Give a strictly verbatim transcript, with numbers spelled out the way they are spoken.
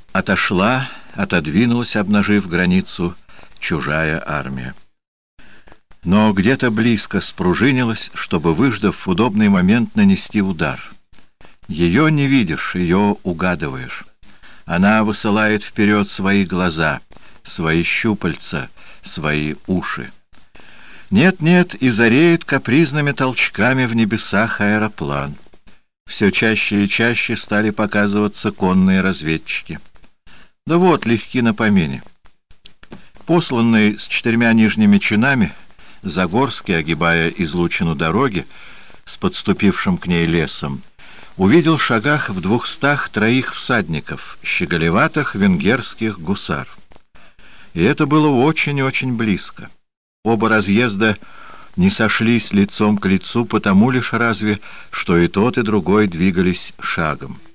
Отошла, отодвинулась, обнажив границу, чужая армия. Но где-то близко спружинилась, чтобы, выждав удобный момент, нанести удар. Ее не видишь, ее угадываешь. Она высылает вперед свои глаза, свои щупальца, свои уши. Нет-нет, и зареет капризными толчками в небесах аэроплан. Все чаще и чаще стали показываться конные разведчики. Да вот, легки на помине. Посланный с четырьмя нижними чинами, Загорский, огибая излучину дороги, с подступившим к ней лесом, увидел в шагах в двухстах троих всадников, щеголеватых венгерских гусар. И это было очень-очень близко. Оба разъезда не сошлись лицом к лицу, потому лишь разве, что и тот, и другой двигались шагом.